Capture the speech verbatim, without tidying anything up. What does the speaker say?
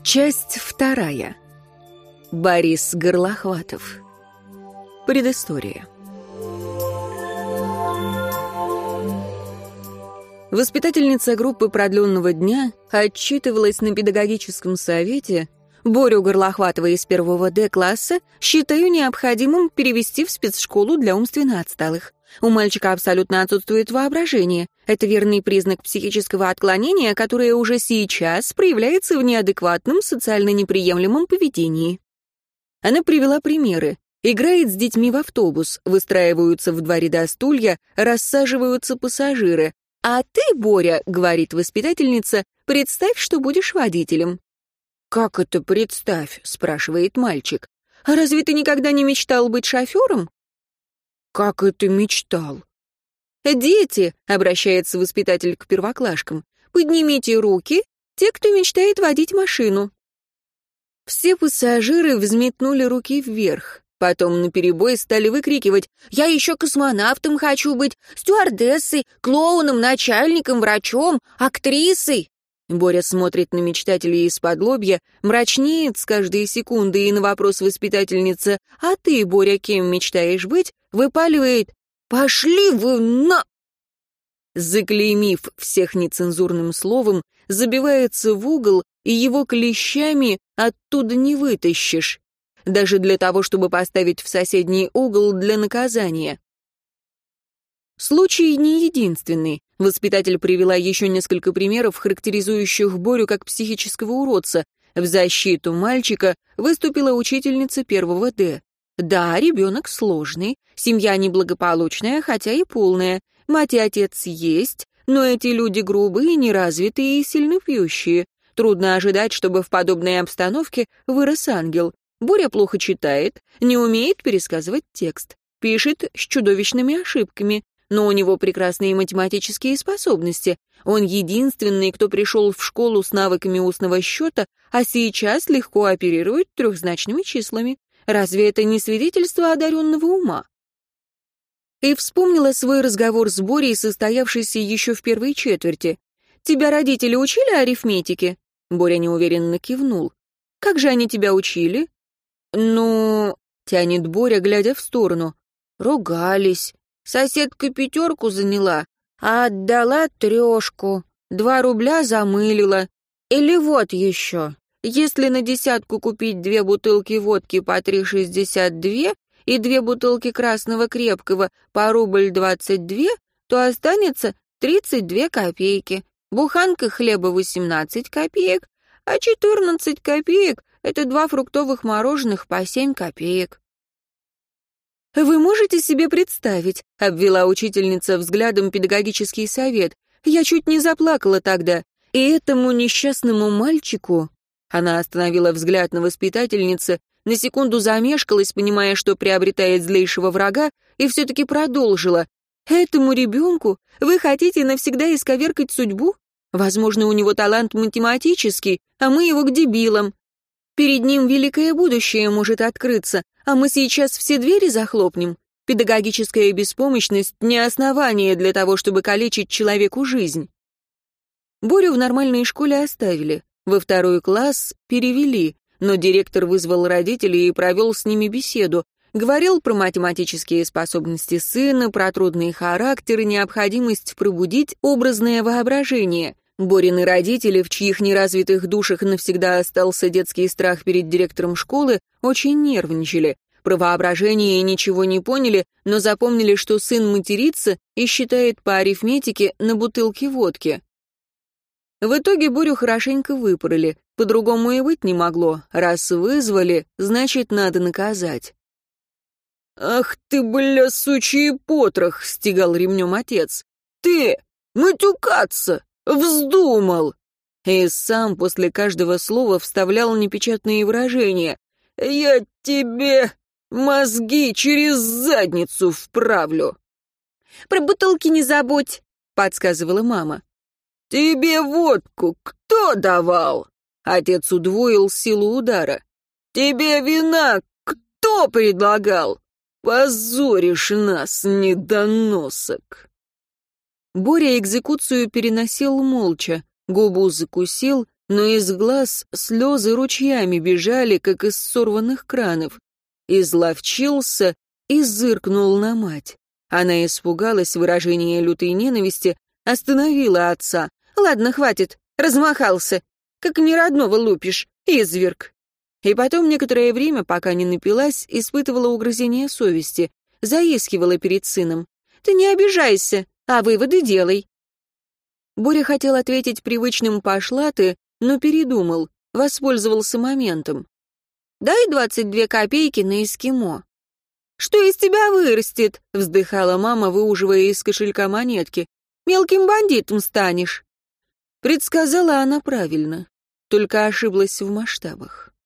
Часть вторая. Борис Горлохватов. Предыстория. Воспитательница группы продленного дня отчитывалась на педагогическом совете: Борю Горлохватова из первого Д класса считаю необходимым перевести в спецшколу для умственно отсталых. У мальчика абсолютно отсутствует воображение. Это верный признак психического отклонения, которое уже сейчас проявляется в неадекватном, социально неприемлемом поведении. Она привела примеры. Играет с детьми в автобус, выстраиваются в два ряда стулья, рассаживаются пассажиры. «А ты, Боря, — говорит воспитательница, — представь, что будешь водителем». «Как это представь?» — спрашивает мальчик. «А разве ты никогда не мечтал быть шофером?» «Как это мечтал?» «Дети!» — обращается воспитатель к первоклашкам. «Поднимите руки, те, кто мечтает водить машину». Все пассажиры взметнули руки вверх. Потом наперебой стали выкрикивать: «Я еще космонавтом хочу быть, стюардессой, клоуном, начальником, врачом, актрисой!» Боря смотрит на мечтателей из-под лобья, мрачнеет с каждой секунды, и на вопрос воспитательницы: «А ты, Боря, кем мечтаешь быть?» выпаливает: «Пошли вы на...» Заклеймив всех нецензурным словом, забивается в угол, и его клещами оттуда не вытащишь. Даже для того, чтобы поставить в соседний угол для наказания. Случай не единственный. Воспитатель привела еще несколько примеров, характеризующих Борю как психического уродца. В защиту мальчика выступила учительница первого Д. Да, ребенок сложный, семья неблагополучная, хотя и полная. Мать и отец есть, но эти люди грубые, неразвитые и сильно пьющие. Трудно ожидать, чтобы в подобной обстановке вырос ангел. Боря плохо читает, не умеет пересказывать текст, пишет с чудовищными ошибками, но у него прекрасные математические способности. Он единственный, кто пришел в школу с навыками устного счета, а сейчас легко оперирует трехзначными числами. Разве это не свидетельство одаренного ума? И вспомнила свой разговор с Борей, состоявшийся еще в первой четверти. «Тебя родители учили арифметике?» Боря неуверенно кивнул. «Как же они тебя учили?» «Ну...» — тянет Боря, глядя в сторону. «Ругались. Соседка пятерку заняла, а отдала трешку. Два рубля замылила. Или вот еще. Если на десятку купить две бутылки водки по три шестьдесят два и две бутылки красного крепкого по рубль двадцать два, то останется тридцать две копейки. Буханка хлеба восемнадцать копеек, а четырнадцать копеек — это два фруктовых мороженых по семь копеек». «Вы можете себе представить?» — обвела учительница взглядом педагогический совет. «Я чуть не заплакала тогда. И этому несчастному мальчику...» Она остановила взгляд на воспитательнице, на секунду замешкалась, понимая, что приобретает злейшего врага, и все-таки продолжила. «Этому ребенку вы хотите навсегда исковеркать судьбу? Возможно, у него талант математический, а мы его к дебилам. Перед ним великое будущее может открыться, а мы сейчас все двери захлопнем. Педагогическая беспомощность — не основание для того, чтобы калечить человеку жизнь». Борю в нормальной школе оставили, во второй класс перевели, но директор вызвал родителей и провел с ними беседу. Говорил про математические способности сына, про трудный характер и необходимость пробудить образное воображение. Борины родители, в чьих неразвитых душах навсегда остался детский страх перед директором школы, очень нервничали. Про воображение ничего не поняли, но запомнили, что сын матерится и считает по арифметике на бутылке водки. В итоге Борю хорошенько выпороли, по-другому и быть не могло. Раз вызвали, значит, надо наказать. «Ах ты, бля, сучий потрох!» — стегал ремнем отец. «Ты! Матюкаться! Вздумал!» И сам после каждого слова вставлял непечатные выражения. «Я тебе мозги через задницу вправлю!» «Про бутылки не забудь!» — подсказывала мама. «Тебе водку кто давал?» Отец удвоил силу удара. «Тебе вина кто предлагал? Позоришь нас, недоносок!» Боря экзекуцию переносил молча, губу закусил, но из глаз слезы ручьями бежали, как из сорванных кранов. Изловчился и зыркнул на мать. Она испугалась выражения лютой ненависти, остановила отца. «Ладно, хватит, размахался. Как неродного лупишь, изверг». И потом некоторое время, пока не напилась, испытывала угрызение совести, заискивала перед сыном. «Ты не обижайся, а выводы делай». Боря хотел ответить привычным «пошла ты», но передумал, воспользовался моментом. «Дай двадцать две копейки на эскимо». «Что из тебя вырастет?» — вздыхала мама, выуживая из кошелька монетки. «Мелким бандитом станешь». Предсказала она правильно, только ошиблась в масштабах.